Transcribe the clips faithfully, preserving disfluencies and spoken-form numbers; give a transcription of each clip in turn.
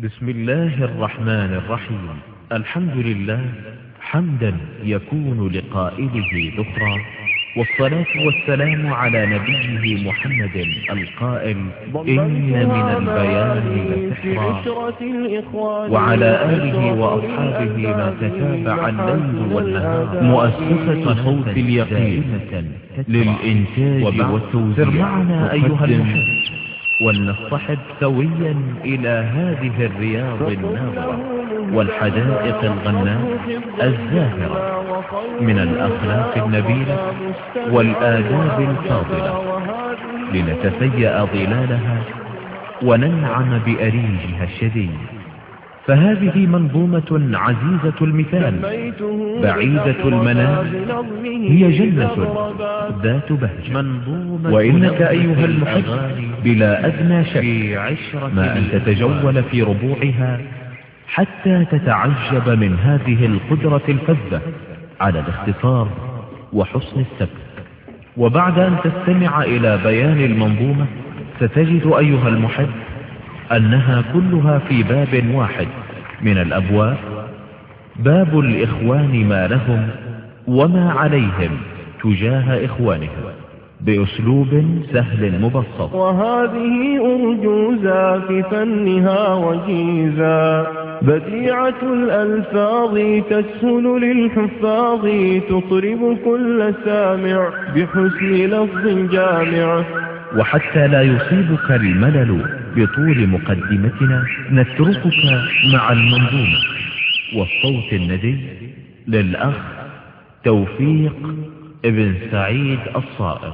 بسم الله الرحمن الرحيم. الحمد لله حمدا يكون لقائله ذخرا، والصلاة والسلام على نبيه محمد القائل: إن من البيان لسحرا، وعلى آله وأصحابه ما تتابع الليل والنهار. مؤسسة صوت اليقين للإنتاج والتوزيع معنا أيها المحب، ولنصطحب سويا إلى هذه الرياض الناظرة والحدائق الغناء الزاهرة من الأخلاق النبيلة والآداب الفاضلة، لنتفيأ ظلالها وننعم بأريجها الشديد. فهذه منظومة عزيزة المثال بعيدة المنام، هي جنة ذات بهجة. وإنك أيها المحب بلا أدنى شك ما أن تتجول في ربوعها حتى تتعجب من هذه القدرة الفذة على الاختصار وحسن السبك. وبعد أن تستمع إلى بيان المنظومة ستجد أيها المحب أنها كلها في باب واحد من الأبواب، باب الإخوان ما لهم وما عليهم تجاه إخوانهم، بأسلوب سهل مبسط. وهذه أرجوزا في فنها وجيزا، بديعة الألفاظ تسهل للحفاظ، تطرب كل سامع بحسن لفظ جامع. وحتى لا يصيبك الملل بطول مقدمتنا نتركك مع المنظومة والصوت الندي للأخ توفيق ابن سعيد الصائغ.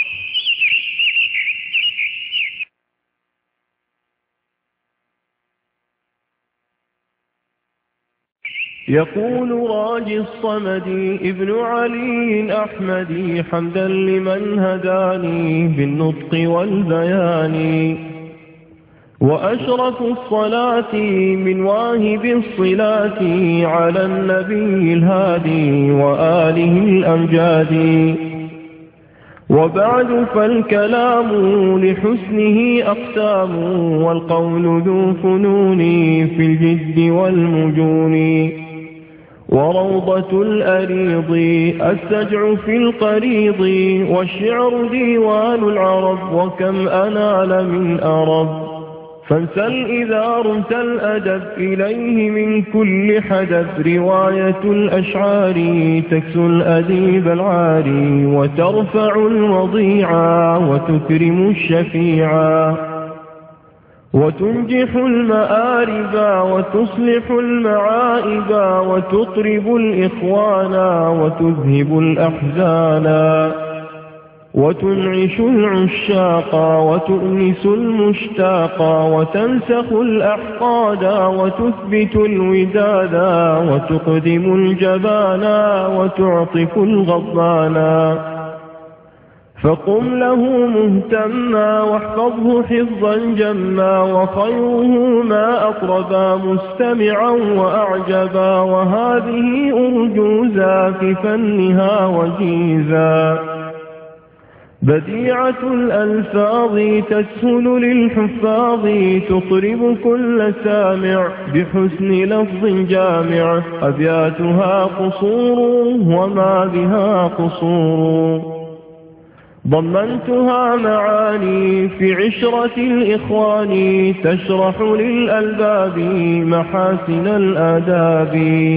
يقول راجي الصمد ابن علي أحمدي: حمدا لمن هداني بالنطق والبيان، وأشرف الصلاة من واهب الصلاة على النبي الهادي وآله الأمجاد. وبعد فالكلام لحسنه أقسام، والقول ذو فنون في الجد والمجون. وروضة الأريض السجع في القريض، والشعر ديوان العرب وكم أنال من أرب. فانسل إذا رمت الأدب إليه من كل حدب، رواية الأشعار تكسو الأديب العاري، وترفع الوضيعا وتكرم الشفيعا، وتنجح المآرب وتصلح المعائب، وتطرب الإخوان وتذهب الأحزانا، وتنعش العشاق وتؤنس المشتاق، وتنسخ الأحقاد وتثبت الودادا، وتقدم الجبانا وتعطف الغضبانا. فقم له مهتما واحفظه حفظا جما، وخيره ما أطربا مستمعا وأعجبا. وهذه أرجوزا في فنها وجيزا، بديعة الألفاظ تسهل للحفاظ، تطرب كل سامع بحسن لفظ جامع. أبياتها قصور وما بها قصور، ضمنتها معاني في عشرة الإخوان، تشرح للألباب محاسن الآداب.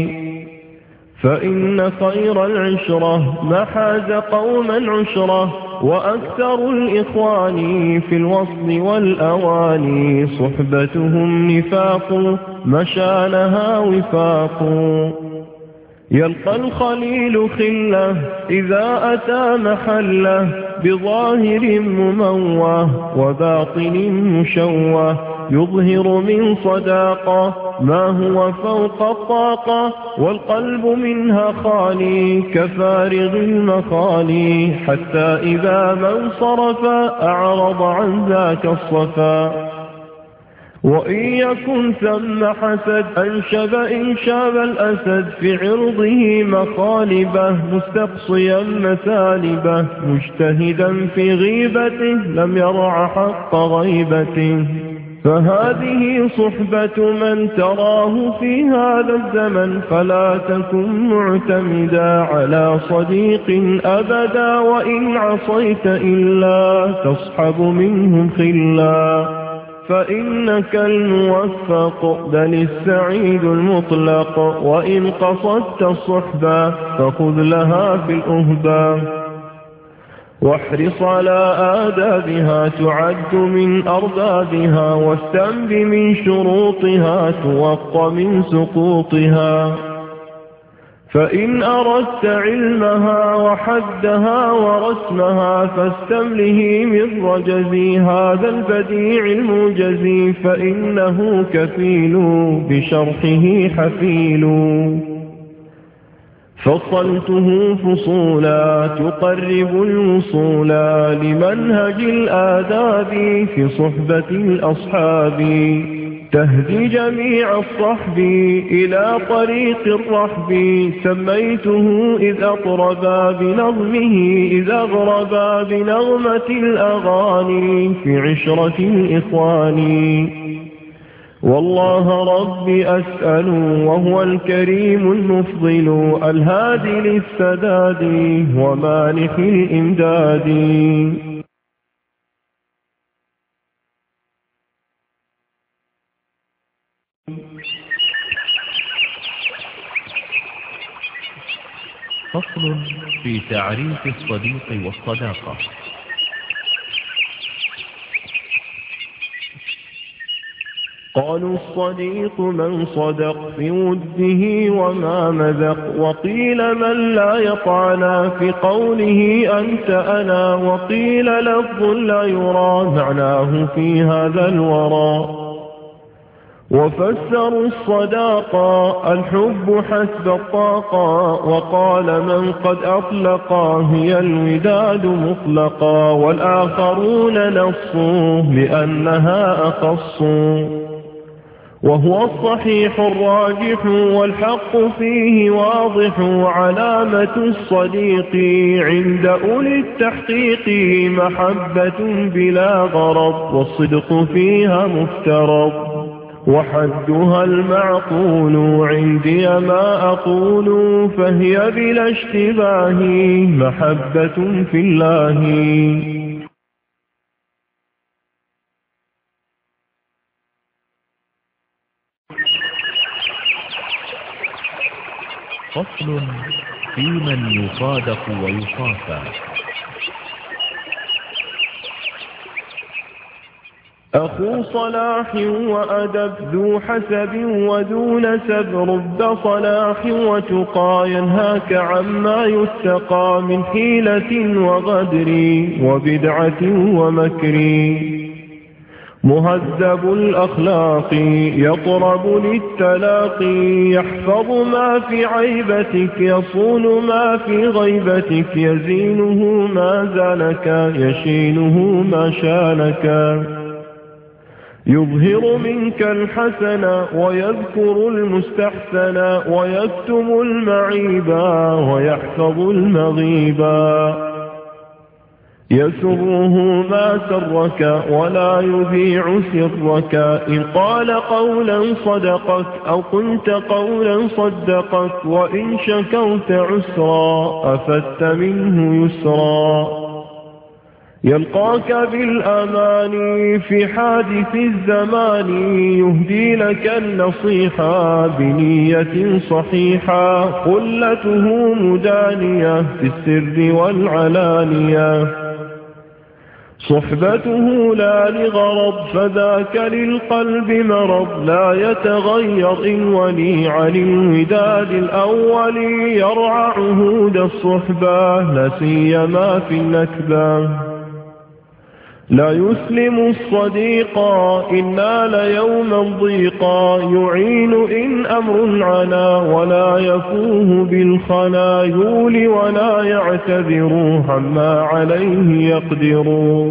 فإن خير العشرة ما حاز قوما عشرة، وأكثر الإخوان في الوصل والأواني، صحبتهم نفاق مشانها وفاق. يلقى الخليل خله إذا أتى محله، بظاهر مموه وباطن مشوه، يظهر من صداقة ما هو فوق الطاقة، والقلب منها خالي كفارغ المخالي، حتى إذا ما انصرف أعرض عن ذاك الصفا. وإن يكن ثم حسد أنشب إنشاب الأسد، في عرضه مخالبه مستقصيا مثالبه، مجتهدا في غيبته لم يرع حق غيبته. فهذه صحبة من تراه في هذا الزمن، فلا تكن معتمدا على صديق أبدا، وإن عصيت إلا تصحب منهم خلا. فإنك الموفق بل السعيد المطلق، وإن قصدت الصحبة فخذ لها في الأهبة. واحرص على آدابها تعد من أربابها، واستنب من شروطها توق من سقوطها. فإن أردت علمها وحدها ورسمها فاستمله من رجزي هذا البديع الموجزي، فإنه كفيل بشرحه حفيل. فصلته فصولا تقرب الوصولا لمنهج الآداب في صحبة الأصحاب، تهدي جميع الصحب إلى طريق الرحب. سميته إذ أطربا بنظمه، إذ أغربا بنغمة الأغاني في عشرة الإخوان. والله ربي أسأل وهو الكريم المفضل، الهادي للسداد ومانح الإمداد. فصل في تعريف الصديق والصداقة. قالوا الصديق من صدق في وده وما مذق، وقيل من لا يطعنا في قوله أنت أنا، وقيل لفظ لا يرى معناه في هذا الورى. وفسروا الصداقة الحب حسب الطاقة، وقال من قد أطلقا هي الوداد مطلقا، والآخرون نصوا لأنها أخص. وهو الصحيح الراجح والحق فيه واضح، علامة الصديق عند أولي التحقيق محبة بلا غرض، والصدق فيها مفترض. وحدها المعقول عندي ما أقول، فهي بلا اشتباه محبة في الله. فصل في من يصادق ويصافى. أخو صلاح وأدب ذو حسب وذو نسب، رب صلاح وتقى ينهاك عما يتقى، من حيلة وغدر وبدعة ومكر. مهذب الأخلاق يطرب للتلاقي، يحفظ ما في عيبتك يصون ما في غيبتك، يزينه ما زانك يشينه ما شانك. يظهر منك الحسن ويذكر المستحسن، ويكتم المعيبا ويحفظ المغيبا. يسره ما سرك ولا يذيع سرك، إن قال قولا صدقك أو قلت قولا صدقك، وإن شكوت عسرا أفدت منه يسرا. يلقاك بالأمان في حادث الزمان، يهدي لك النصيحة بنية صحيحة، خلته مدانية في السر والعلانية. صحبته لا لغرض فذاك للقلب مرض، لا يتغير إن ولي عن الوداد الأول، يرعى عهود الصحبة لا سيما في النكبة. لا يسلم الصديقا إن نال يوما ضيقا، يعين إن أمر عنا ولا يفوه بالخنا، يولي ولا يعتذر عما عليه يقدر.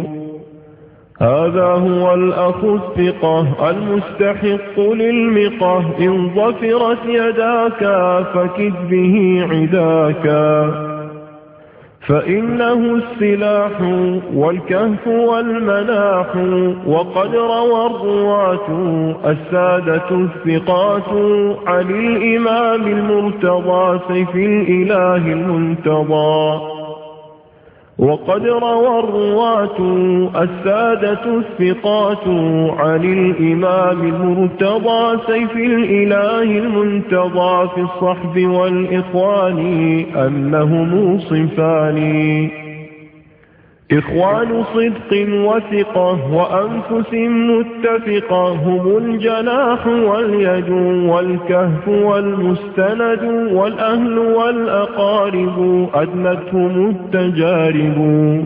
هذا هو الأخ الثقة المستحق للمقة، إن ظفرت يداك فكد به عداك. فإنه السلاح والكهف والمناح. وقد روى الرواة السادة الثقات عن الإمام المرتضى سيف الإله المنتضى. وقد روى الرواة السادة الثقات عن الإمام المرتضى سيف الإله المنتضى في الصحب والإخوان أنهم صنفان: إخوان صدق وثقة وأنفس متفقة، هم الجناح واليد والكهف والمستند، والأهل والأقارب أدنتهم التجارب.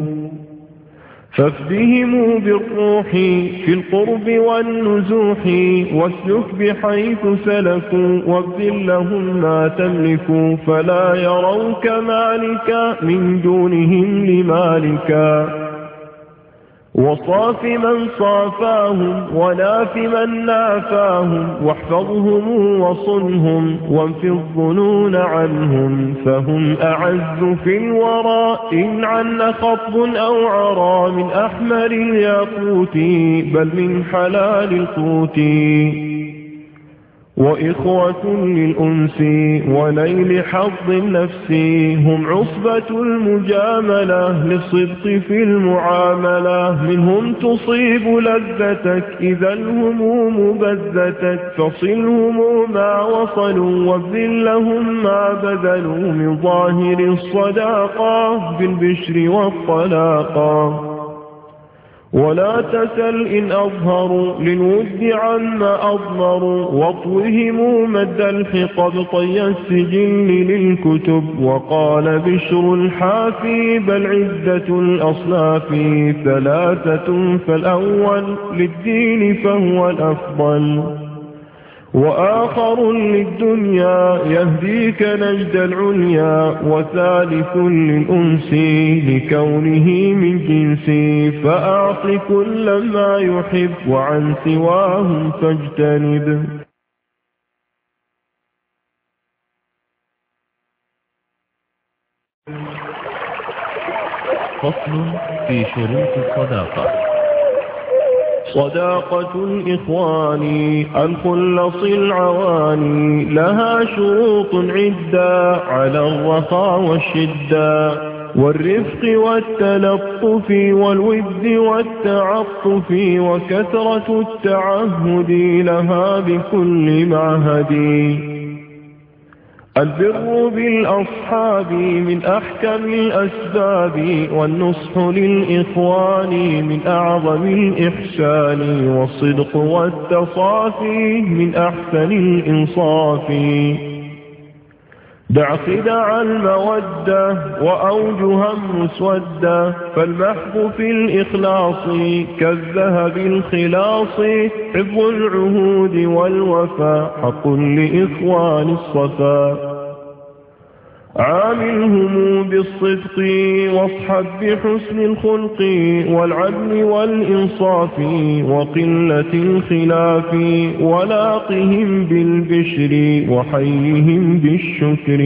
فافدهم بالروح في القرب والنزوح، واسلك بحيث سلكوا وابذل لهم ما تملك، فلا يروك مالكا من دونهم لمالكا. وصاف من صافاهم وناف من نافاهم، واحفظهم وصنهم وانف الظنون عنهم، فهم أعز في الورى إن عن خطب أو عرى، من أحمر الياقوت بل من حلال القوت. وإخوة للأنس ونيل حظ النفس، هم عصبة المجاملة للصدق في المعاملة، منهم تصيب لذتك إذا الهموم بذتك، فصلهم ما وصلوا وابذل لهم ما بذلوا، من ظاهر الصداقة بالبشر والطلاقة. ولا تسل إن أظهروا للود عما أضمروا، واطوهم مد الحقب طي السجل للكتب. وقال بشر الحافي بل عدة الأصناف ثلاثة، فالأول للدين فهو الأفضل، وآخر للدنيا يهديك نجد العليا، وثالث للأنس لكونه من جنسي، فأعط كل ما يحب وعن سواهم فاجتنب. فصل في شروط الصداقة. صداقة الإخوان الخلص العواني، لها شروط عدة على الرخاء والشدة، والرفق والتلطف والود والتعطف، وكثرة التعهد لها بكل معهد. البر بالأصحاب من أحكم الأسباب، والنصح للإخوان من أعظم الإحسان، والصدق والتصافي من أحسن الإنصاف. دع خدع المودة وأوجها مسودة، فالمحب في الإخلاص كالذهب الخلاص، حفظ العهود والوفاء حق لإخوان الصفا. عاملهم بالصدق واصحب بحسن الخلق، والعدل والإنصاف وقلة الخلاف، ولاقهم بالبشر وحيهم بالشكر.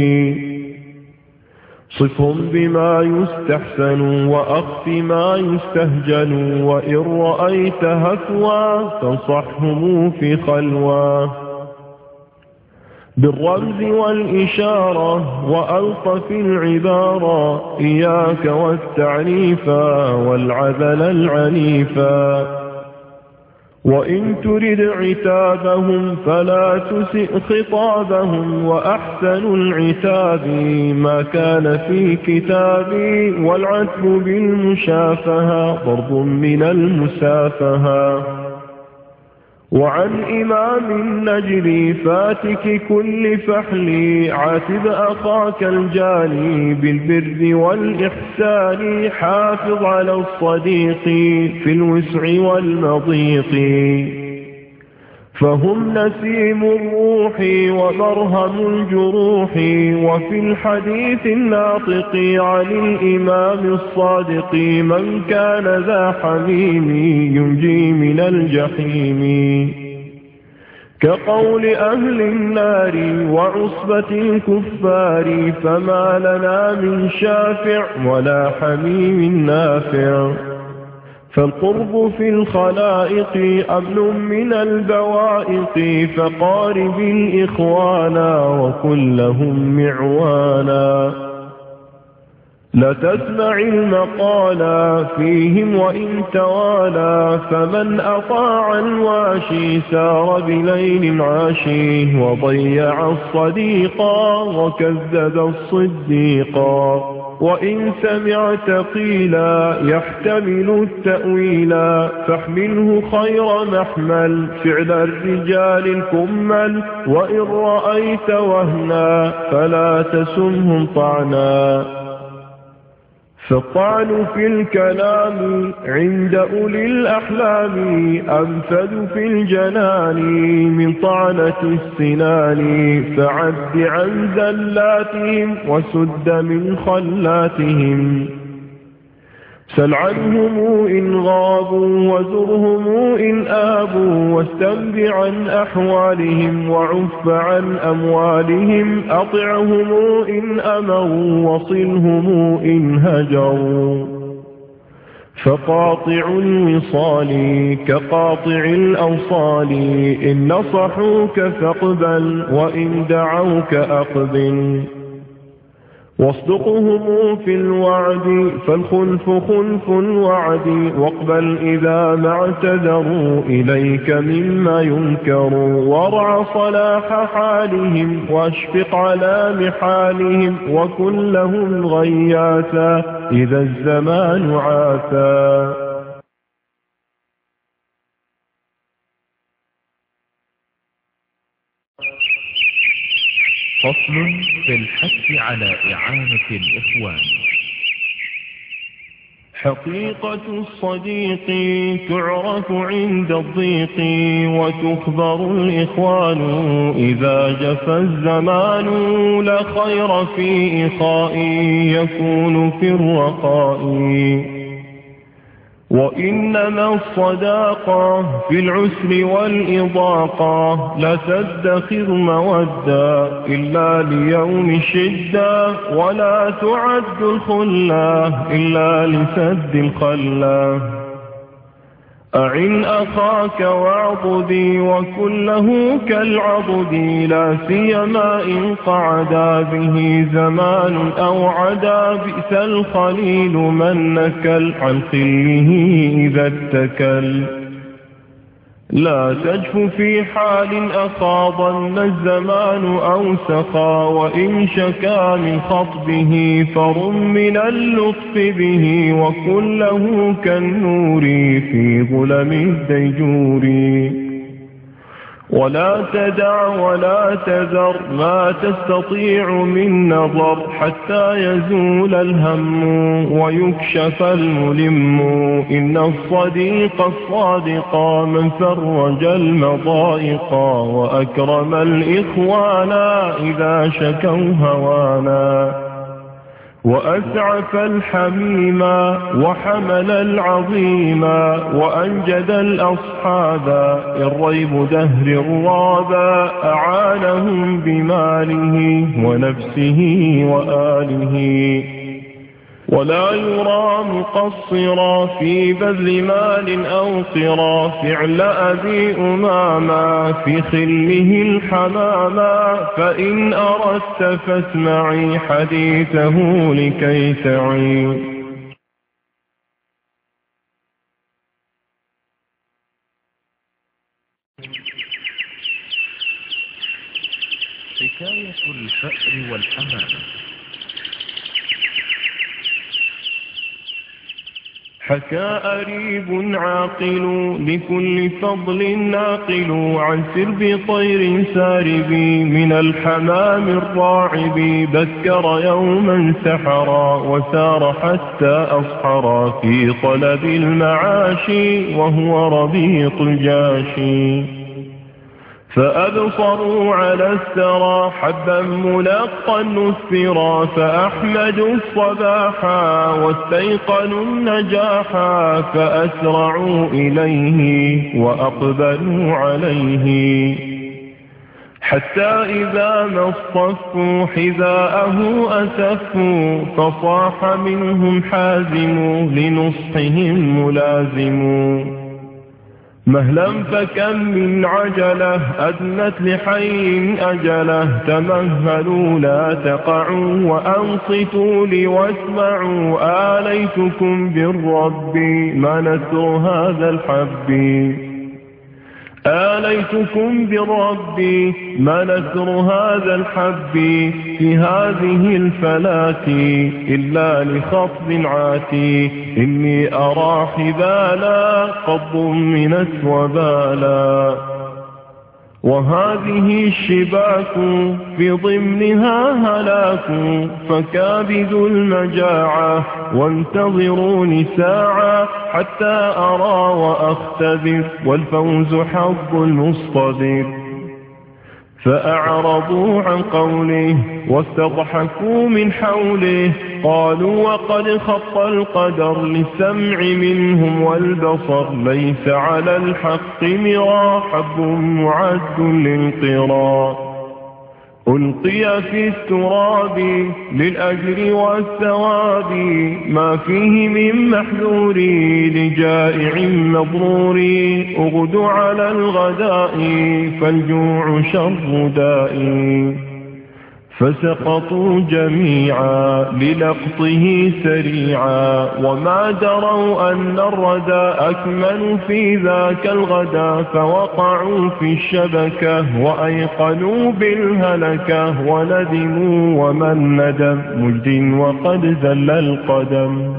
صفهم بما يستحسن وأخف ما يستهجن، وإن رأيت هفوا فانصحهم في خلوى. بالرمز والإشارة وألطف العبارة، إياك والتعنيفا والعذل العنيفا. وإن ترد عتابهم فلا تسئ خطابهم، وأحسن العتاب ما كان في كتابي، والعتب بالمشافهة ضرب من المسافهة. وعن إمام النجر فاتك كل فحل، عاتب أخاك الجاني بالبر والإحسان، حافظ على الصديق في الوسع والمضيق. فهم نسيم الروح ومرهم الجروح، وفي الحديث الناطق عن الإمام الصادق، من كان ذا حميم ينجي من الجحيم. كقول أهل النار وعصبة الكفار فما لنا من شافع ولا حميم نافع. فالقرب في الخلائق أمن من البوائق فقارب الإخوانا وكلهم معوانا. لا تسمع المقالا فيهم وإن توالى فمن أطاع الواشي سار بليل عاشي وضيع الصديقا وكذب الصديقا. وإن سمعت قيلا يحتمل التأويلا فاحمله خير محمل فعل الرجال الكمل. وإن رأيت وهنا فلا تسمهم طعنا. فالطعن في الكلام عند أولي الأحلام أنفذ في الجنان من طعنة السنان. فعد عن زلاتهم وسد من خلاتهم. سل عنهم إن غابوا وزرهم إن آبوا واستنبع عن أحوالهم وعف عن أموالهم. أطعهم إن أمروا وصلهم إن هجروا. فقاطع الوصال كقاطع الأوصال إن نصحوك فاقبل وإن دعوك أقبل. واصدقهم في الوعد فالخلف خلف الوعد. واقبل إذا ما اعتذروا إليك مما ينكر. وارع صلاح حالهم واشفق على محالهم وكن لهم غياثا إذا الزمان عاثا. فصل في الحث على إعانة الإخوان. حقيقة الصديق تعرف عند الضيق وتخبر الإخوان إذا جفى الزمان. لا خير في إخاء يكون في الرخاء. وإنما الصداقة في العسر والإضاقة. لا تدخر مودة إلا ليوم الشدة. ولا تعد الخلة إلا لسد الخلة. أعن أخاك واعضدي وكله كالعضد. لا سيما إن قعدا به زمان أو عدا. بئس الخليل من نكل عن خله إذا اتكل. لا تجف في حال أخاضن الزمان أو سخا. وإن شكا من خطبه فرم من اللطف به. وكله كالنور في ظلم الديجور. ولا تدع ولا تذر ما تستطيع من نظر حتى يزول الهم ويكشف الملم. إن الصديق الصادق من فرج المضائق وأكرم الإخوان إذا شكوا هوانا. وأسعف الحميم وحمل العظيم وأنجد الأصحاب الريب دهر الرابا. أعانهم بماله ونفسه وآله. ولا يرى مقصرا في بذل مال أو قرا. فعل أبي أماما في خله الحماما. فإن أردت فاسمعي حديثه لكي تعي. حكاية الفأر والحمامة. حكى أريب عاقل لكل فضل ناقل عن سرب طير سارب من الحمام الراعب. بكر يوما سحرا وسار حتى أصحرا في طلب المعاشي وهو ربيط الجاشي. فأبصروا على الثرى حبا ملقا نثرا. فأحمدوا الصباحا واستيقنوا النجاحا. فأسرعوا إليه وأقبلوا عليه. حتى إذا ما اصطفوا حذاءه أسفوا فصاح منهم حازم لنصحهم ملازم مهلا فكم من عجلة أدنت لحي أجله تمهلوا لا تقعوا وأنصتوا لي واسمعوا آليتكم بالرب ما نثر هذا الحب آليتكم بالرب ما نثر هذا الحب في هذه الفلاة إلا لخفض عاتي إني أرى حبالا قد ضمنت وبالا وهذه الشباك في ضمنها هلاك فكابدوا المجاعة وانتظروني ساعة حتى أرى وأختبر والفوز حظ المصطبر فأعرضوا عن قوله واستضحكوا من حوله قالوا وقد خط القدر للسمع منهم والبصر ليس على الحق مرا حب معد للقرا ألقي في التراب للأجر والثواب ما فيه من محذور لجائع مضرور أغد على الغداء فالجوع شر داء فسقطوا جميعا للقطه سريعا وما دروا أن الردى أكمل في ذاك الغدا فوقعوا في الشبكة وأيقنوا بالهلكة وندموا ومن ندم مجد وقد زل القدم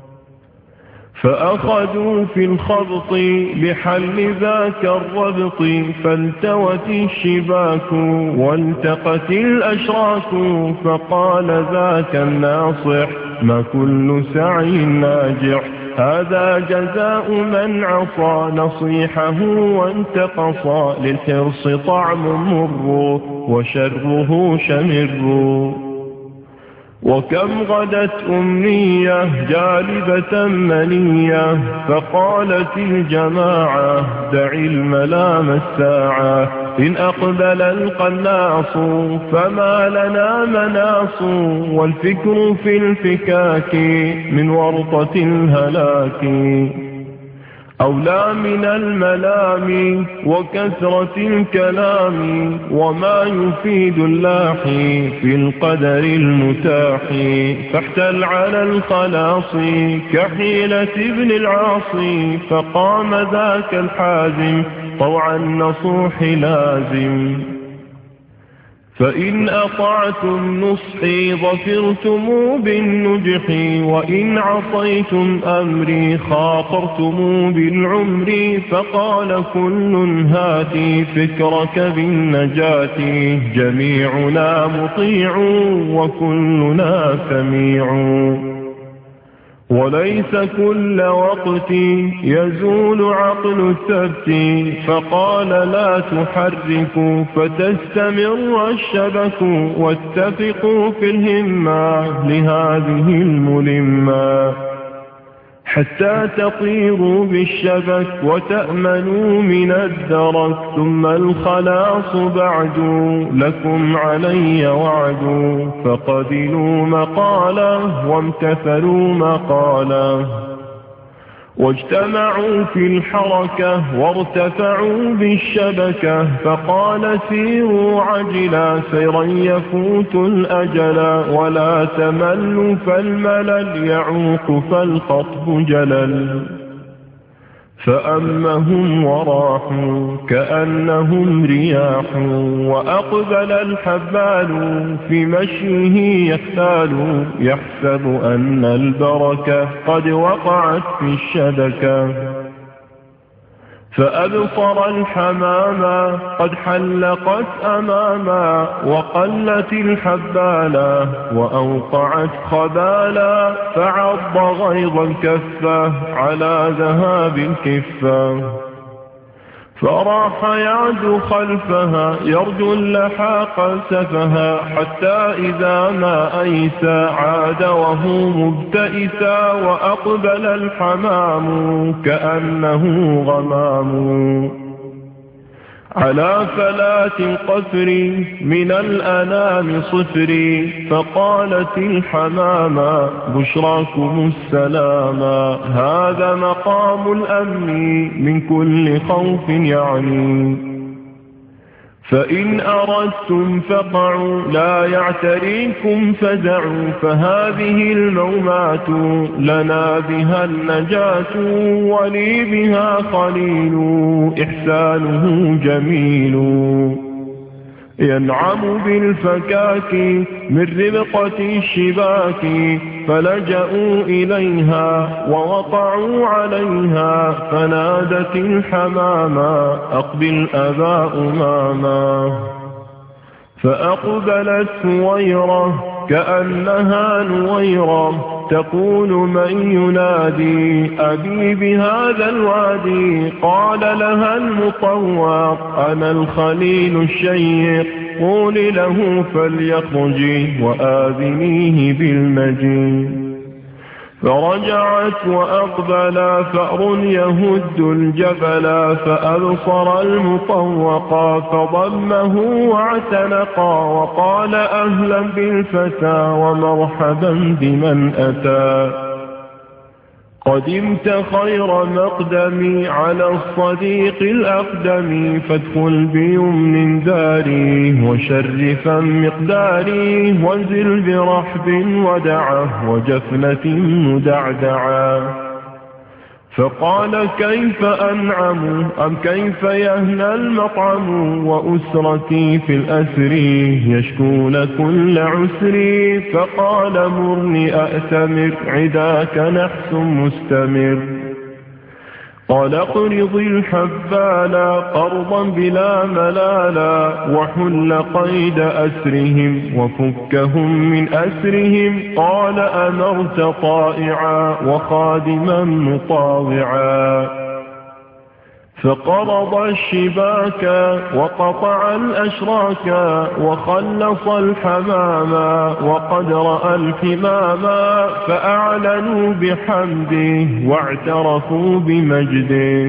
فأخذوا في الخبط لحل ذاك الربط فالتوت الشباك والتقت الأشراك فقال ذاك الناصح ما كل سعي ناجح هذا جزاء من عصى نصيحه وانتقصى للحرص طعم مر وشره شمر وكم غدت أمنية جالبة منية فقالت الجماعة دع الملام الساعة إن أقبل القناص فما لنا مناص والفكر في الفكاك من ورطة الهلاك أولى من الملام وكثرة الكلام وما يفيد اللاحي في القدر المتاح فاحتل على الخلاص كحيلة ابن العاصي فقام ذاك الحازم طوع النصوح لازم فإن أطعتم نصحي ظفرتم بالنجح وإن عصيتم أمري خاطرتم بالعمر فقال كل هاتي فكرك بالنجاة جميعنا مطيع وكلنا سميع وليس كل وقت يزول عقل الثبت فقال لا تحركوا فتستمر الشبك واتفقوا في الهمة لهذه الملمة حتى تطيروا بالشبك وتأمنوا من الدرك ثم الخلاص بعد لكم علي وعد فقبلوا مقاله وامتثلوا مقاله واجتمعوا في الحركة وارتفعوا بالشبكة فقال سيروا عجلا سيرا يفوت الأجل ولا تملوا فالملل يعوق فالخطب جلل فأمهم وراحوا كأنهم رياح وأقبل الحبال في مشيه يختال يحسب أن البركة قد وقعت في الشبكة فأبصر الحمامة قد حلقت أماما وقلت الحبالة وأوقعت خبالا فعض غيظ الكفة على ذهاب الكفة فراح يعد خلفها يرجو اللحاق سفها حتى إذا ما أيسى عاد وهو مبتئسا وأقبل الحمام كأنه غمام على فلات القفر من الأنام صفري، فقالت الحمامة بشراكم السلاما، هذا مقام الأمن من كل خوف يعني. فإن أردتم فقعوا لا يعتريكم فزعوا، فهذه المومات لنا بها النجاة، ولي بها خليل إحسانه جميل. ينعم بالفكاك من ربقة الشباك، فلجأوا إليها ووقعوا عليها، فنادت الحمامة أقبل أبا أماما. فأقبلت سويرة كأنها نويرة، تقول من ينادي أبي بهذا الوادي؟ قال لها المطوق أنا الخليل الشيق، قولي له فليخرج وآذنيه بالمجيء. فرجعت وأقبلا فأر يهد الجبلا، فأبصر المطوقا فضمه واعتنقا، وقال أهلا بالفتى ومرحبا بمن أتى. قدمت خير مقدمي على الصديق الأقدم، فادخل بيمن داري وشرفا مقداري، وانزل برحب ودعه وجفنة مدعدعا. فقال كيف أنعم أم كيف يهنى المطعم، وأسرتي في الأسر يشكون كل عسري. فقال مرني أأتمر عداك نحس مستمر. قال اقرض الحبالا قرضا بلا ملالا، وحل قيد أسرهم وفكهم من أسرهم. قال أمرت طائعا وخادما مطاوعا. فقرض الشباك وقطع الأشراك، وخلص الحماما وقد رأى الحماما، فأعلنوا بحمده واعترفوا بمجده.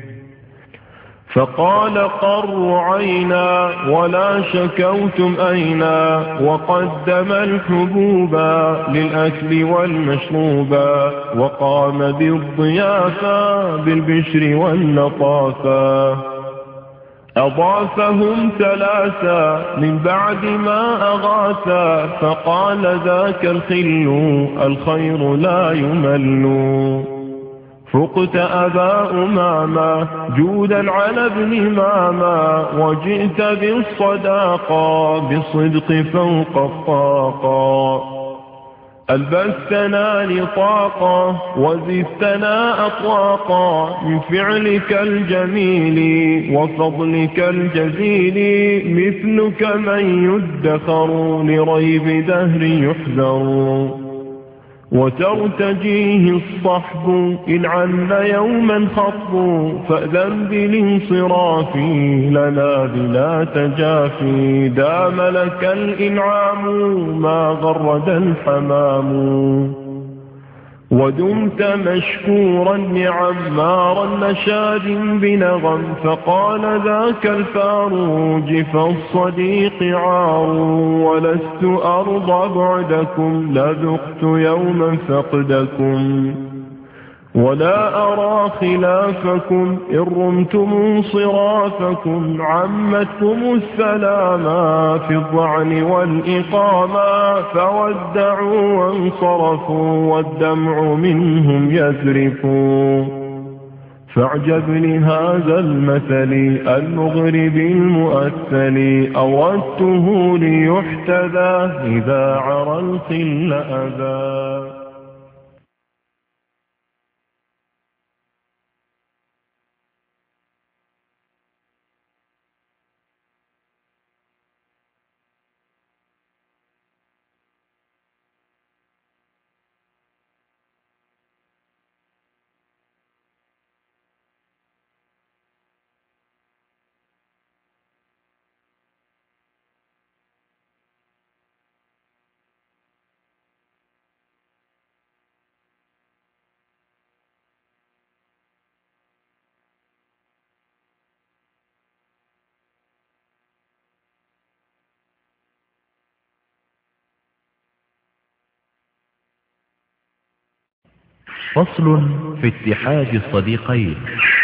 فقال قروا عينا ولا شكوتم أينا، وقدم الحبوبا للأكل والمشروبا، وقام بالضيافة بالبشر واللطافة. أضافهم ثلاثا من بعد ما أغاثا، فقال ذاك الخل الخير لا يمل. فقت أبا أماما جودا على ابن ماما، وجئت بالصداقة بالصدق فوق الطاقة. ألبستنا نطاقا وزدتنا أطواقا، من فعلك الجميل وفضلك الجزيل، مثلك من يدخر لريب دهر يحذر. وترتجيه الصحب إن عن يوما خطب، فأذن بالانصراف لنا بلا تجافي. دام لك الإنعام ما غرد الحمام، ودمت مشكورا نعمارا نشاد بنغم. فقال ذاك الفاروج فالصديق عار، ولست أرضى بعدكم لذقت يوما فقدكم. ولا أرى خلافكم إن رمتم انصرافكم، عمتكم السلاما في الضعن والإقاما. فودعوا وانصرفوا والدمع منهم يذرفوا. فاعجب لهذا المثل المغرب المؤثل، أوردته ليحتذى إذا عرى الخل أذى. فصل في اتحاد الصديقين.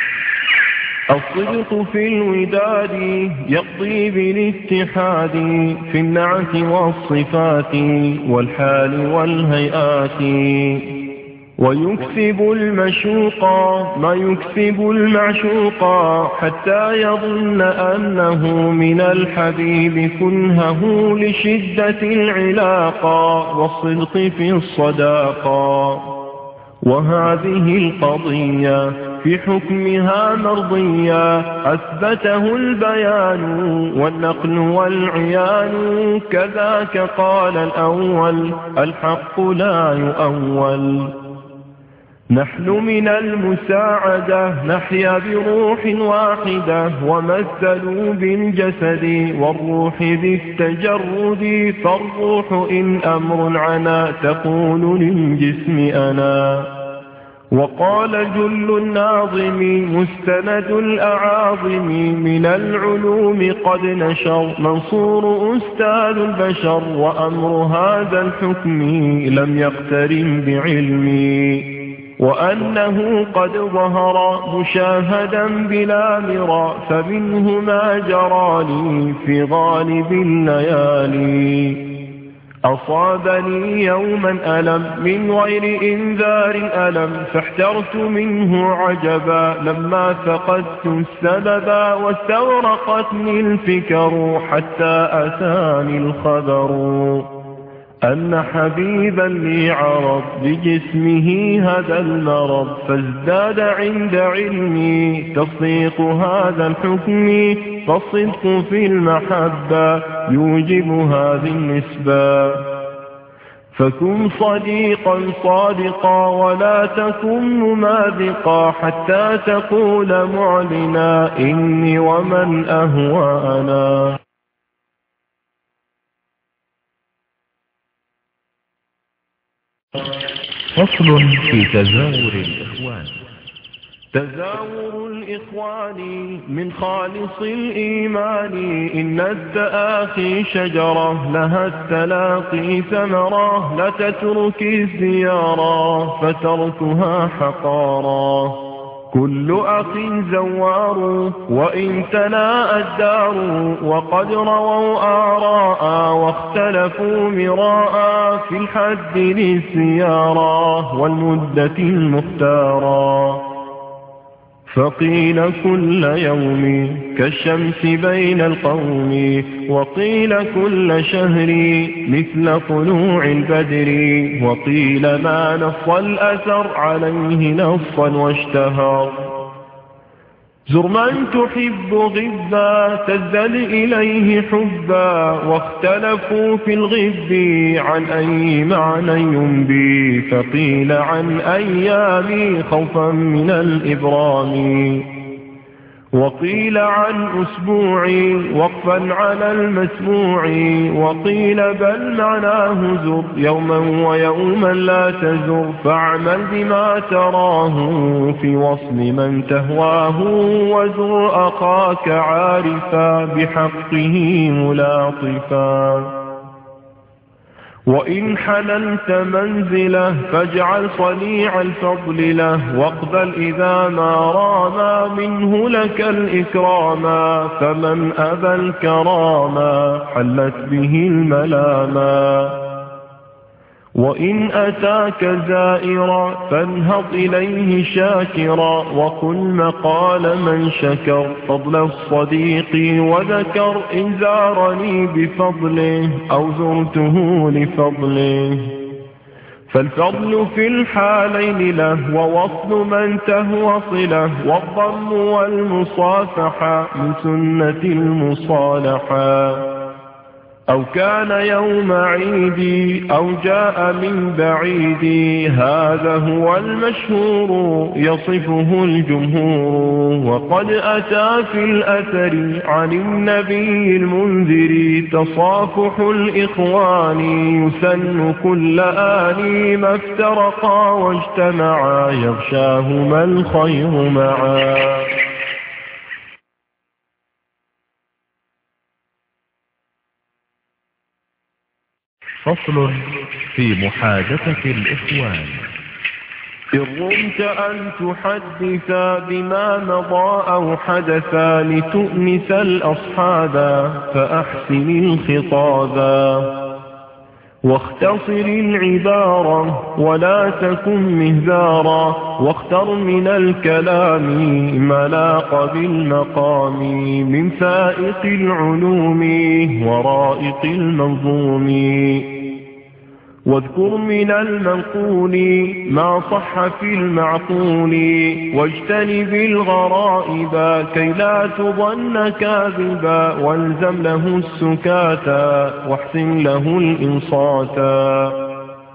الصدق في الوداد يقضي بالاتحاد في النعت والصفات والحال والهيئات، ويكسب المشوق ما يكسب المعشوق حتى يظن أنه من الحبيب كنهه لشدة العلاقة والصدق في الصداقة. وهذه القضية في حكمها مرضية أثبته البيان والنقل والعيان، كذاك قال الأول الحق لا يؤول. نحن من المساعدة نحيا بروح واحدة، ومثلوا بالجسد والروح بالتجرد، فالروح إن أمر عنا تقول للجسم أنا. وقال جل الناظم مستند الأعاظم من العلوم قد نشر منصور أستاذ البشر، وأمر هذا الحكم لم يقترن بعلمي، وأنه قد ظهر مشاهدا بلا مرى، فمنه ما جرى لي في غالب الليالي. أصابني يوما ألم من غير إنذار ألم، فاحترت منه عجبا لما فقدت السببا، واستغرقتني الفكر حتى أتاني الخبر أن حبيبا لي عرض بجسمه هذا المرض، فازداد عند علمي تصديق هذا الحكم، فالصدق في المحبة يوجب هذه النسبة. فكن صديقا صادقا ولا تكن مماذقا، حتى تقول معلنا إني ومن أهوى أنا. فصل في تزاور الإخوان. تزاور الإخوان من خالص الإيمان، إن التآخي شجرة لها التلاقي ثمرة، لا تترك الزيارة فتركها حقارا. كل أخ زوار وإن تناء الدار، وقد رووا آراء واختلفوا مراء في الحد للسيارة والمدة المختارة. فقيل كل يوم كالشمس بين القوم، وقيل كل شهر مثل طلوع البدر، وقيل ما نص الأثر عليه نصا واشتهر. زر من تحب غبا تزدد إليه حبا، واختلفوا في الغب عن أي معنى ينبي، فقيل عن أيام خوفا من الإبرام، وقيل عن أسبوع وقفا على المسموع، وقيل بل معناه زر يوما ويوما لا تزر، فاعمل بما تراه في وصل من تهواه، وزر أخاك عارفا بحقه ملاطفا. وإن حللت منزله فاجعل صنيع الفضل له، واقبل إذا ما رام منه لك الإكراما، فمن أبى الكراما حلت به الملاما. وإن أتاك زائرا فانهض إليه شاكرا، وقل مقال من شكر فضل الصديق وذكر، إن زارني بفضله أو زرته لفضله. فالفضل في الحالين له، ووصل من تهوى صله، والضم والمصافحة من سنة المصالحة. أو كان يوم عيدي أو جاء من بعيدي، هذا هو المشهور يصفه الجمهور. وقد أتى في الأثر عن النبي المنذر، تصافح الإخوان يسن كل آن، ما افترقا واجتمعا يغشاهما الخير معا. فصل في محادثة الإخوان. إن رمت أن تحدثا بما مضى أو حدثا لتؤنس الأصحابا فأحسن الخطابا واختصر العبارة ولا تكن مهذارا واختر من الكلام ما لاق بالمقام من فائق العلوم ورائق المنظوم واذكر من المنقول ما صح في المعقول واجتنب الغرائب كي لا تظن كاذبا والزم له السكاتا واحسن له الإنصاتا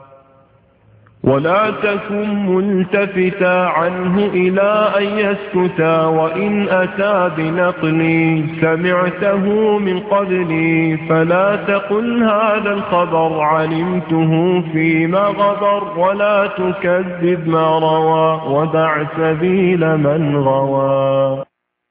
ولا تكن ملتفتا عنه إلى أن يسكتا وإن أتى بنقل سمعته من قبلي فلا تقل هذا الخبر علمته فيما غبر ولا تكذب ما روى ودع سبيل من غوى.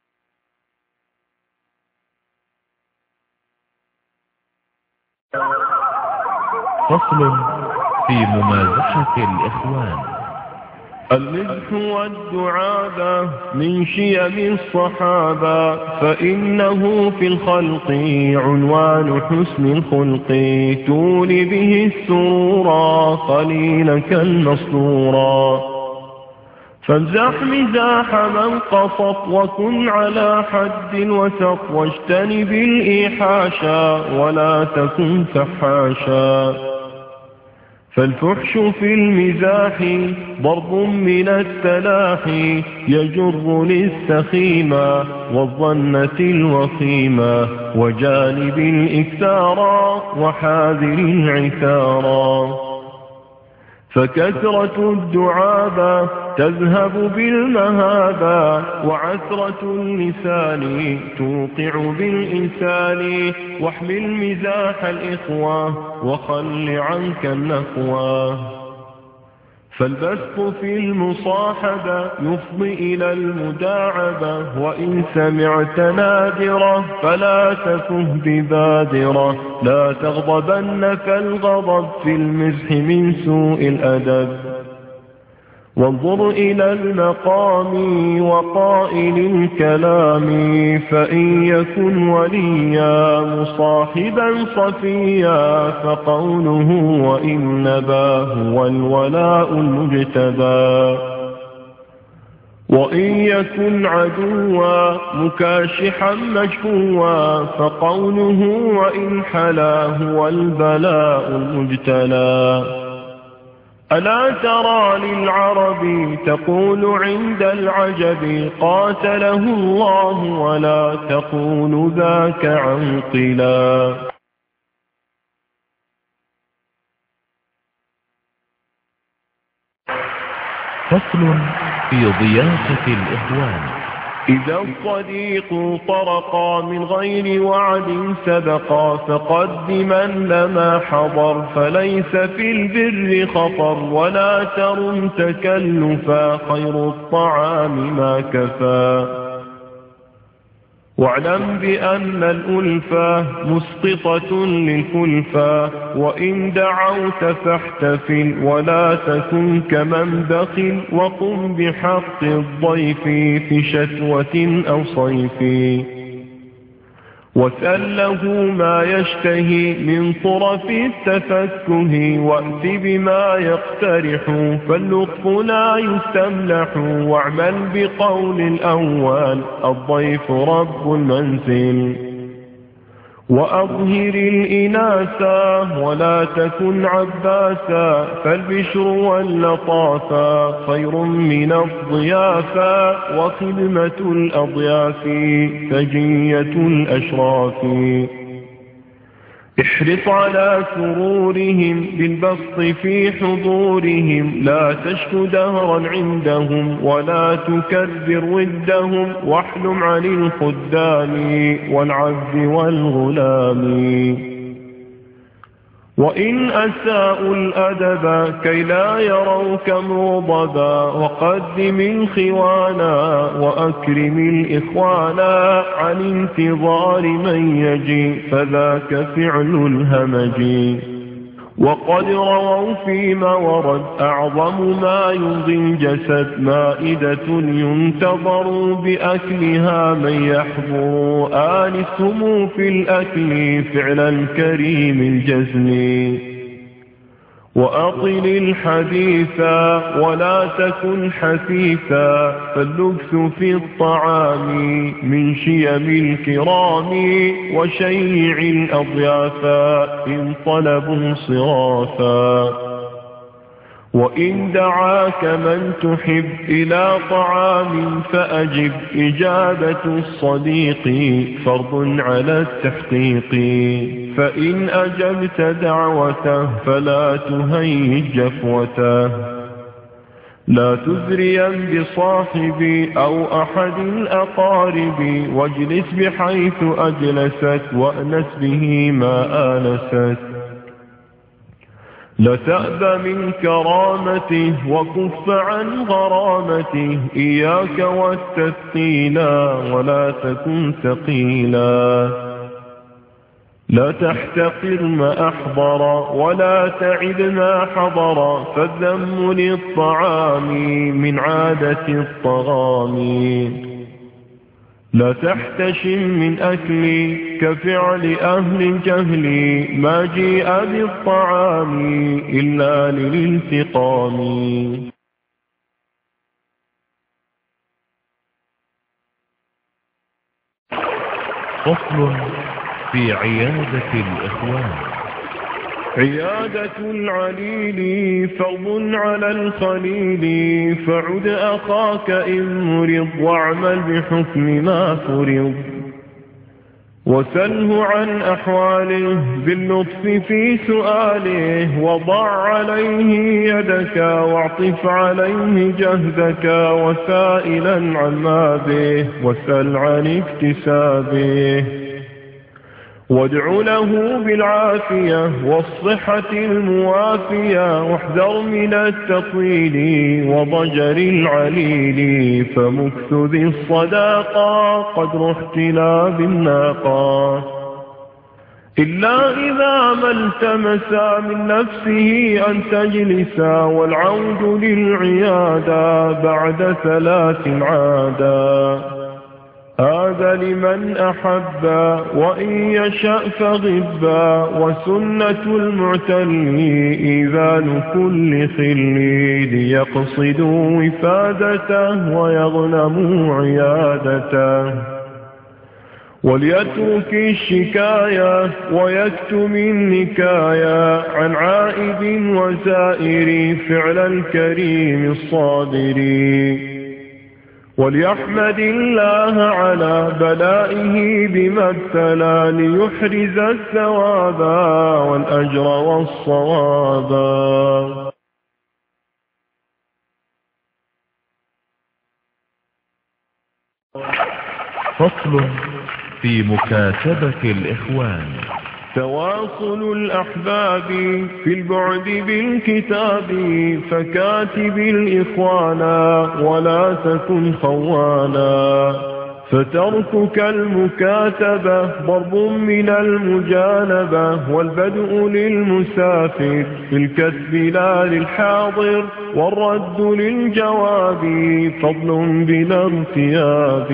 فصل في ممازحة الإخوان. المزح والدعابة من شيم الصحابة فإنه في الخلق عنوان حسن الخلق تولي به السرورا قليلك المسرورا فامزح مزاح من قصط وكن على حد الوسط واجتنب الإيحاشا ولا تكن فحاشا فالفحش في المزاح ضرب من التلاحي يجر للسخيمة والظنة الوخيمة وجانب الإكثارا وحاذر العثارا فكثرة الدعابة تذهب بالمهابة وعثرة اللسان توقع بالإنسان واحمل مزاح الإخوة وخل عنك النخوة فالبسط في المصاحبة يفضي إلى المداعبة وإن سمعت نادرة فلا تكن ببادرة لا تغضبن فالغضب في المزح من سوء الأدب وانظر إلى المقام وقائل الكلام فإن يكن وليا مصاحبا صفيا فقوله وإن نباه والولاء المجتبى وإن يكن عدوا مكاشحا مجفوا فقوله وإن حلاه والبلاء المجتلى ألا ترى للعرب تقول عند العجب قاتله الله ولا تقول ذاك عنقلا. فصل في ضيافة الإخوان. إذا الصديق طرقا من غير وعد سبقا فقدما لما حضر فليس في البر خطر ولا ترم تكلفا خير الطعام ما كفى واعلم بأن الألفة مسقطة للكلفة وإن دعوت فاحتفل ولا تكن كمن بخل وقم بحق الضيف في شتوة أو صيف واسأل له ما يشتهي من طرف التفكه وأت بما يقترح فاللطف لا يستملح واعمل بقول الأول الضيف رب المنزل وأظهر الإناثا ولا تكن عباسا فالبشر واللطافا خير من الضيافا وخدمة الأضياف فجية الأشراف احرص على سرورهم بالبسط في حضورهم لا تشك دهرا عندهم ولا تكبر ودهم واحلم عن الخدام والعبد والغلام وإن أساءوا الأدب كي لا يروك مغضبا وقدم الخوانا وأكرم الإخوانا عن انتظار من يجي فذاك فعل الهمج وقد رووا فيما ورد أعظم ما يمضي الجسد مائدة ينتظر بأكلها من يحضر آنسهم في الأكل فعل الكريم الجزم. وأطل الحديث ولا تكن حثيثا فاللبس في الطعام من شيم الكرام وشيع الأضياف إن طلبوا صرافا. وإن دعاك من تحب إلى طعام فأجب إجابة الصديق فرض على التحقيق. فإن أجبت دعوته فلا تهيج جفوته. لا تزريا بصاحبي أو أحد الأقارب واجلس بحيث أجلست وأنس به ما آنست. لا تأب من كرامته وكف عن غرامته إياك والتثقيلا ولا تكن ثقيلا. لا تحتقر ما أحضر ولا تعد ما حضر فالذم للطعام من عادة الطغام. لا تحتشم من أكل كفعل أهل الجهل ما جيء بالطعام إلا للانتقام. فصل في عيادة الإخوان. عيادة العليل فرض على الخليل فعد أخاك إن مرض واعمل بحكم ما فرض. وسله عن أحواله باللطف في سؤاله وضع عليه يدك واعطف عليه جهدك وسائلا عما به وسل عن اكتسابه. وادع له بالعافية والصحة الموافية واحذر من التطويل وضجر العليل فمكث ذي الصداقة قدر احتلاب الناقة. إلا إذا ما التمس من نفسه أن تجلس والعود للعيادة بعد ثلاث عادا. هذا لمن أحب وإن يشأ فغبا وسنة المعتل إذان كل خل ليقصدوا وفادته ويغنموا عيادته. وليترك الشكاية ويكتم النكاية عن عائد وزائر فعل الكريم الصابر. وليحمد الله على بلائه بما ابتلى ليحرز الثواب والأجر والصواب. فصل في مكاتبة الإخوان. تواصل الأحباب في البعد بالكتاب فكاتب الإخوان ولا تكن خوانا. فتركك المكاتبة ضرب من المجانبة والبدء للمسافر في الكتب لا للحاضر والرد للجواب فضل بلا ارتياب.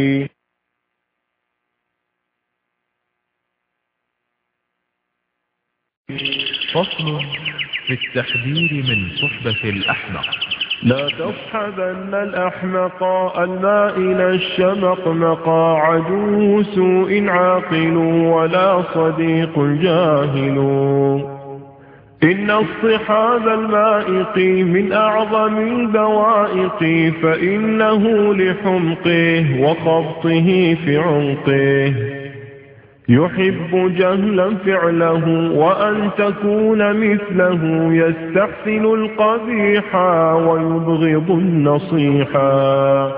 فصل في التحذير من صحبة الأحمق. لا تصحبن الأحمق المائل الشمقمق عدو سوء عاقل ولا صديق جاهل. إن الصحاب المائق من أعظم البوائق فإنه لحمقه وخبطه في عنقه. يحب جهلا فعله وأن تكون مثله يستحسن القبيح ويبغض النصيحا.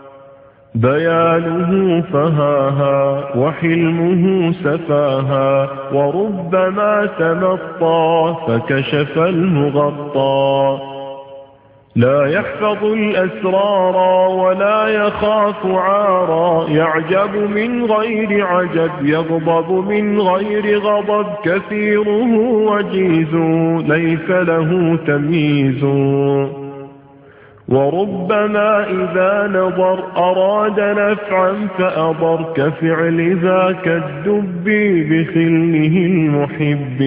بيانه فهاها وحلمه سفاها وربما تمطى فكشف المغطى. لا يحفظ الأسرار ولا يخاف عارا، يعجب من غير عجب يغضب من غير غضب، كثيره وجيز ليس له تمييز. وربما إذا نظر أراد نفعا فأضر، كفعل ذاك الدب بخله المحب.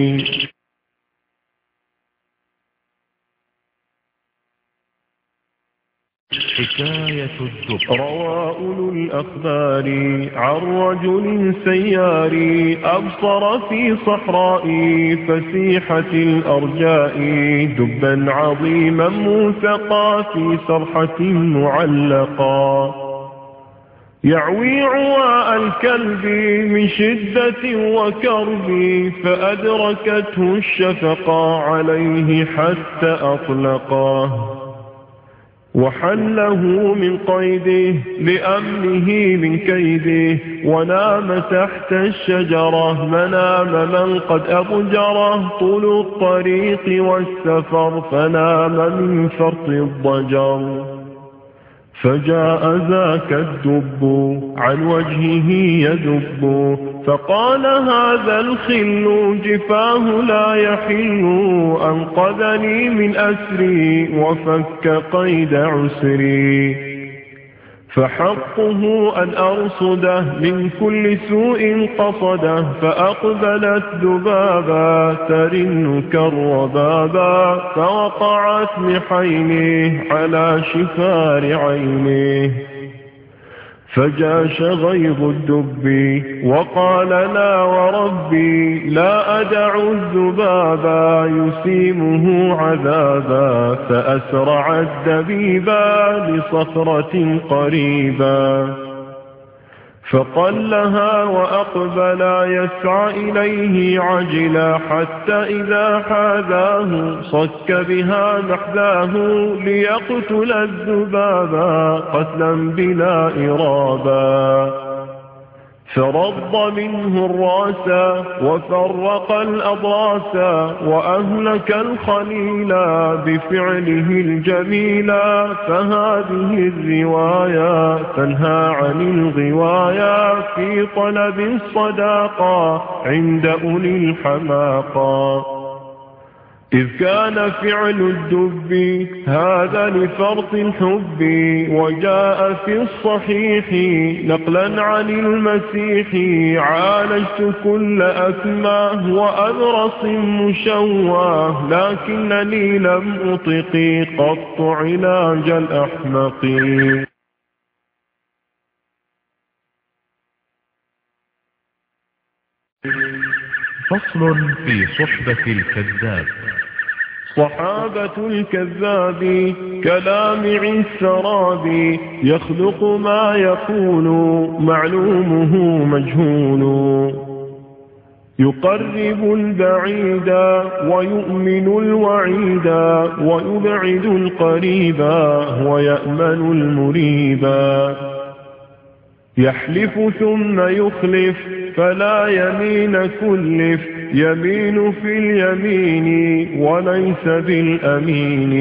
حكاية الدب. روى أولو الأخبار عن رجل سيار، أبصر في صحراء فسيحة الأرجاء، دبا عظيما موثقا في سرحة معلقا، يعوي عواء الكلب من شدة وكرب، فأدركته الشفقة عليه حتى أطلقاه، وحله من قيده لأمنه من كيده، ونام تحت الشجرة منام من قد أضجره، طول الطريق والسفر فنام من فرط الضجر. فجاء ذاك الدب عن وجهه يدب، فقال هذا الخل جفاه لا يحل، أنقذني من أسري وفك قيد عسري، فحقه أن أرصده من كل سوء قصده. فأقبلت ذبابا ترن كالربابا، فوقعت بحينه على شفار عينه، فجاش غيظ الدب وقال لا وربي لا أدع الذبابا يسيمه عذابا، فأسرع الدبيبا لصخرة قريبا، فقلها وأقبلا يسعى إليه عجلا، حتى إذا حاذاه صك بها محذاه، ليقتل الذبابا قتلا بلا إرابا، فرض منه الراسا وفرق الأضراسا، وأهلك الخليلا بفعله الجميلا. فهذه الرواية تنهى عن الغوايا في طلب الصداقة عند أولي الحماقة، إذ كان فعل الدب هذا لفرط الحب، وجاء في الصحيح نقلا عن المسيح، عالجت كل أكماه وأبرص مشواه، لكنني لم أطق قط علاج الأحمق. فصل في صحبة الكذاب. صحابة الكذاب كلامع السراب، يخلق ما يقول معلومه مجهول، يقرب البعيد ويؤمن الوعيد، ويبعد القريب ويأمن المريبا، يحلف ثم يخلف فلا يمين كلف، يمين في اليمين وليس بالأمين.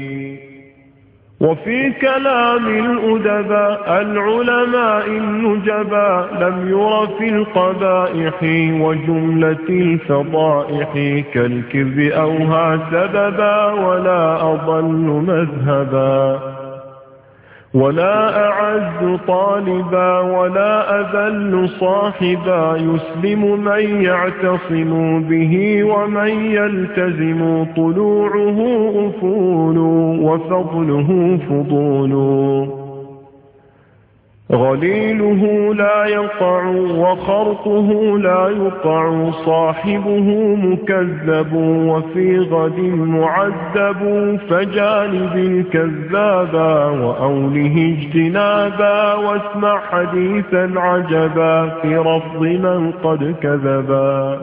وفي كلام الأدباء العلماء النجبا، لم ير في القبائح وجملة الفضائح، كالكذب أوهى سببا ولا أضل مذهبا، ولا أعز طالبا ولا أذل صاحبا، يسلم من يعتصم به ومن يلتزم، طلوعه أفول وفضله فضول، غليله لا يقع وخرطه لا يقع، صاحبه مكذب وفي غد معذب، فجانب الكذابا وأوله اجتنابا، واسمع حديثا عجبا في رفض من قد كذبا.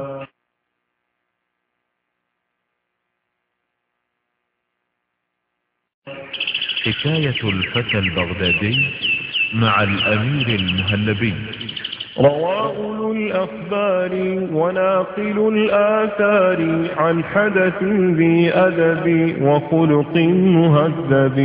حكاية الفتى البغدادي مع الأمير المهلبي. روى أولو الأخبار وناقل الآثار عن حدث ذي أدب وخلق مهذب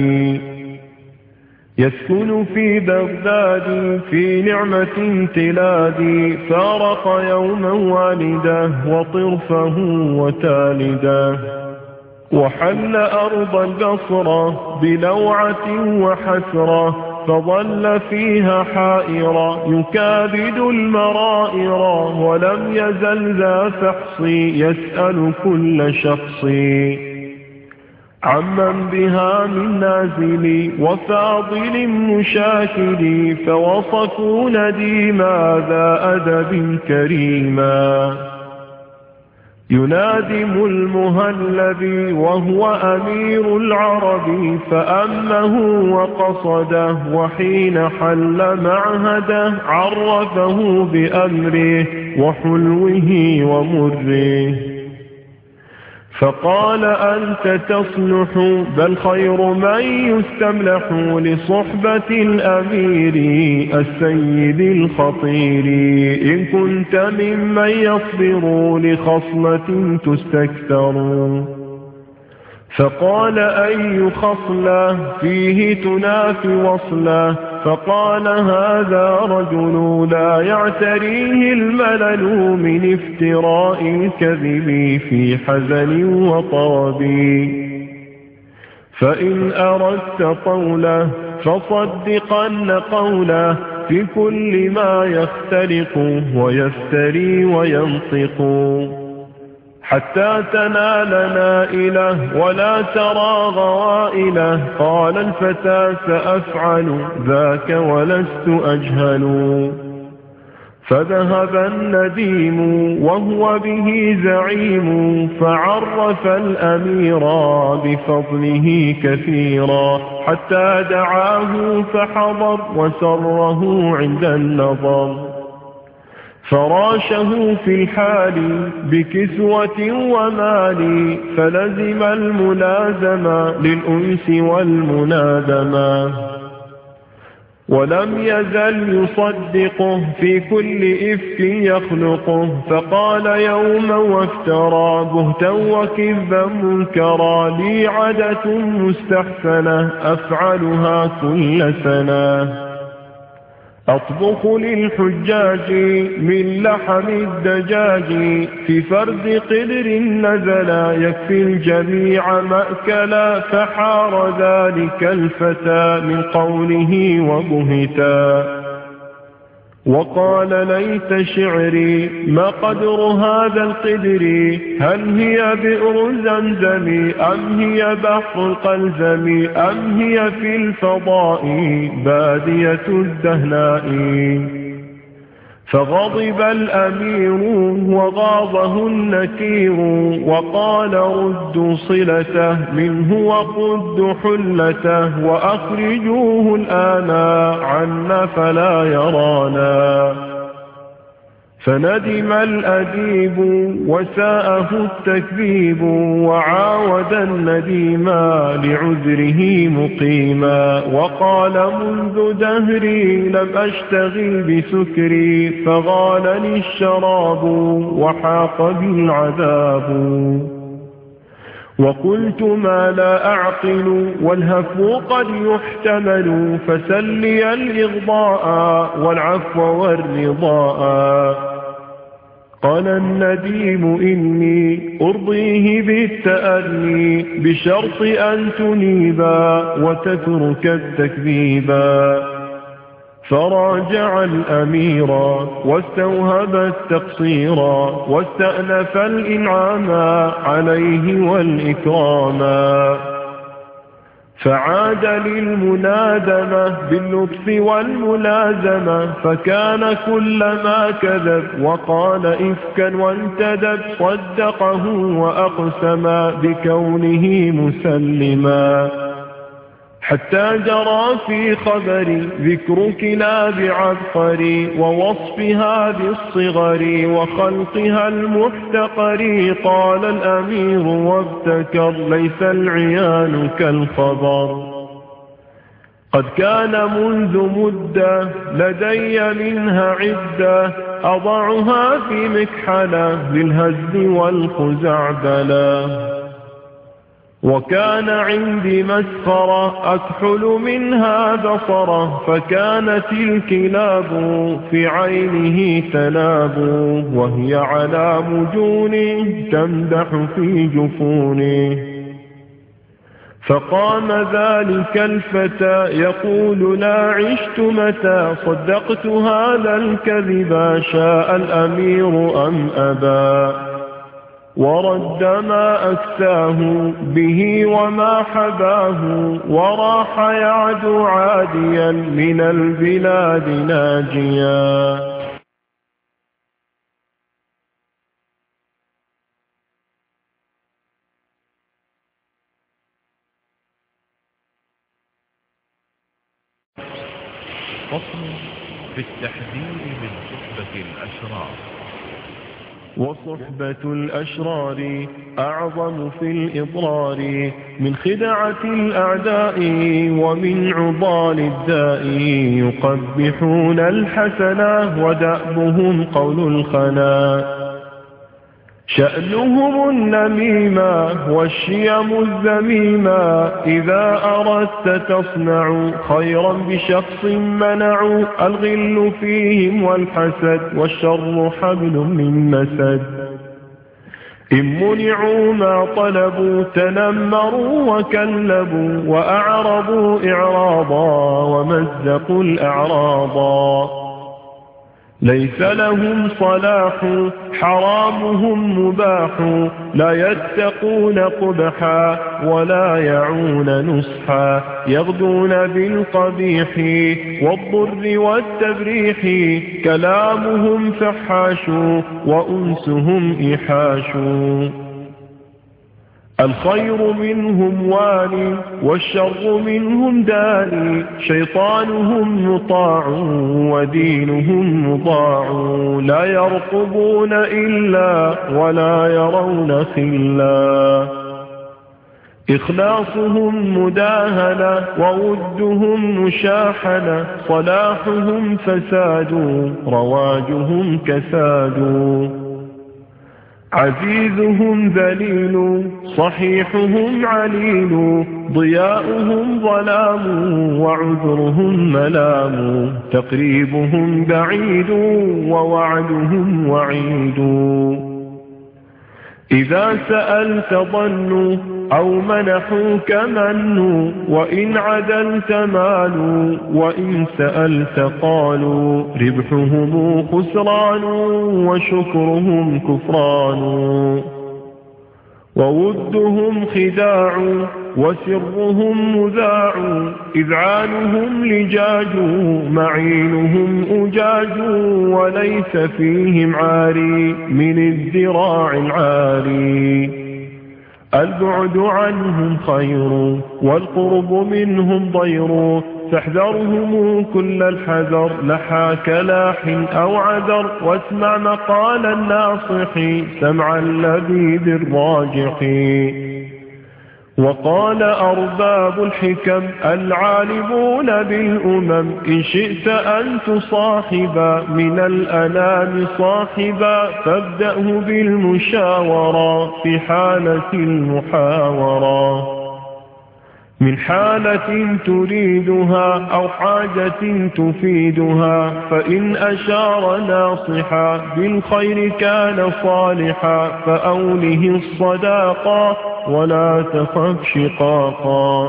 يسكن في بغداد في نعمة تلاد فارق يوما والده وطرفه وتالده وحل أرض البصرة بلوعة وحسرة فظل فيها حائرا يكابد المرائر ولم يزل ذا فحص يسأل كل شخص عمن بها من نازل وفاضل مشاكل فوصفوا نديما ذا أدب كريما ينادم المهلب وهو أمير العرب فأمه وقصده وحين حل معهده عرفه بأمره وحلوه ومره فقال أنت تصلح بل خير من يستملح لصحبة الأمير السيد الخطير إن كنت ممن يصبر لخصلة تستكثر فقال أي خصلة فيه تنافي وصله فقال هذا رجل لا يعتريه الملل من افتراء الكذب في حزن وطرب فإن أردت طوله فصدقن قوله في كل ما يختلق ويفتري وينطق حتى تنال نائله ولا ترى غوائله قال الفتى سأفعل ذاك ولست أجهل فذهب النديم وهو به زعيم فعرف الأمير بفضله كثيرا حتى دعاه فحضر وسره عند النظر فراشه في الحال بكسوة ومال فلزم الملازمة للأنس والمنادمة ولم يزل يصدقه في كل إفك يخلقه فقال يوما وافترى بهتا وكذبا منكرا لي عادة مستحسنة أفعلها كل سنة أطبخ للحجاج من لحم الدجاج في فرد قدر نزلا يكفي الجميع مأكلا فحار ذلك الفتى من قوله وبهتا وقال ليت شعري ما قدر هذا القدر هل هي بئر زمزم أم هي بحر القلزم أم هي في الفضاء بادية الدهناء فغضب الأمير وغاضه النكير وقال ردوا صلته منه وقدوا حلته وأخرجوه الآن عنا فلا يرانا فندم الأديب وساءه التكذيب وعاود النديما لعذره مقيما وقال منذ دهري لم أشتغل بسكري فغالني الشراب وحاق بالعذاب وقلت ما لا أعقل والهفو قد يحتمل فسلي الإغضاء والعفو والرضاء قال النديم إني أرضيه بالتأني بشرط أن تنيبا وتترك التكذيبا فراجع الأمير واستوهب التقصير واستأنف الإنعام عليه والإكرام فعاد للمنادمة باللطف والملازمة فكان كلما كذب وقال إفكا وانتدب صدقه وأقسم بكونه مسلما حتى جرى في خبر ذكر كلاب عبقر ووصفها بالصغر وخلقها المحتقر قال الأمير وابتكر ليس العيان كالخبر قد كان منذ مدة لدي منها عدة أضعها في مكحلة للهزل والخزعبلة، وكان عندي مسخرة أكحل منها بصرة، فكانت الكلاب في عينه تلاب، وهي على مجوني تمدح في جفوني. فقام ذلك الفتى يقول لا عشت متى صدقت هذا الكذب شاء الأمير أم أبى، ورد ما أكساه به وما حباه، وراح يعدو عاديا من البلاد ناجيا. فصل في التحذير من صحبة الأشرار. وصحبة الأشرار أعظم في الإضرار من خدعة الأعداء ومن عضال الداء، يقبحون الحسنة ودأبهم قول الخنا، شأنهم النميمة والشيم الذميمة، إذا أردت تصنع خيرا بشخص منعوا، الغل فيهم والحسد والشر حبل من مسد، إن منعوا ما طلبوا تنمروا وكلبوا، وأعرضوا إعراضا ومزقوا الأعراضا، ليس لهم صلاح حرامهم مباح، لا يتقون قبحا ولا يعون نصحا، يغدون بالقبيح والضر والتبريح، كلامهم فحاش وأنسهم إحاش، الخير منهم والي والشر منهم داني، شيطانهم مطاع ودينهم مضاع، لا يرقبون إلا ولا يرون خلا، إخلاصهم مداهنة وودهم مشاحنة، صلاحهم فساد رواجهم كساد، عزيزهم ذليل صحيحهم عليل، ضياؤهم ظلام وعذرهم ملام، تقريبهم بعيد ووعدهم وعيد، إذا سألت ظنوا أو منحوك منوا، وإن عدلت مالوا، وإن سألت قالوا، ربحهم خسران وشكرهم كفران، وودهم خداع وسرهم مذاع، إذعانهم لجاج معينهم أجاج، وليس فيهم عاري من الذراع العاري، البعد عنهم خير والقرب منهم ضير، فاحذرهم كل الحذر لحاك لاح أو عذر، واسمع مقال الناصح سمع اللبيب الراجح، وقال أرباب الحكم العالمون بالأمم، إن شئت أن تصاحب من الأنام صاحبا، فابدأه بالمشاورة في حالة المحاورة، من حالة تريدها أو حاجة تفيدها، فإن أشار ناصحا بالخير كان صالحا، فأوله الصداقة ولا تخف شقاقا،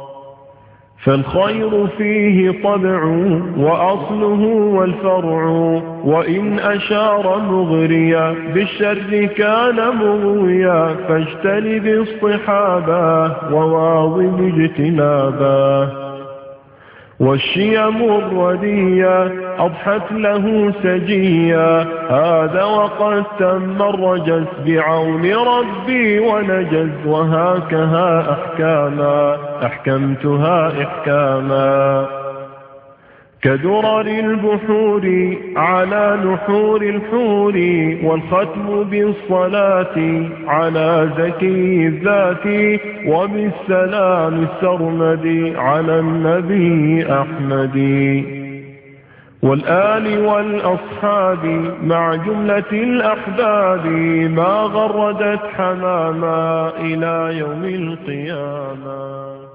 فالخير فيه طبع وأصله والفرع، وإن أشار مغريا بالشر كان مغويا، فاجتنب اصطحابا وواظب اجتنابا، والشيم الردية أضحت له سجيا، هذا وقد تم الرجز بعون ربي ونجز، وهاكها أحكاما أحكمتها إحكاما، كدرر البحور على نحور الحور، والختم بالصلاة على زكي الذات، وبالسلام السرمدي على النبي أحمد، والآل والأصحاب مع جملة الأحباب، ما غردت حماما إلى يوم القيامة.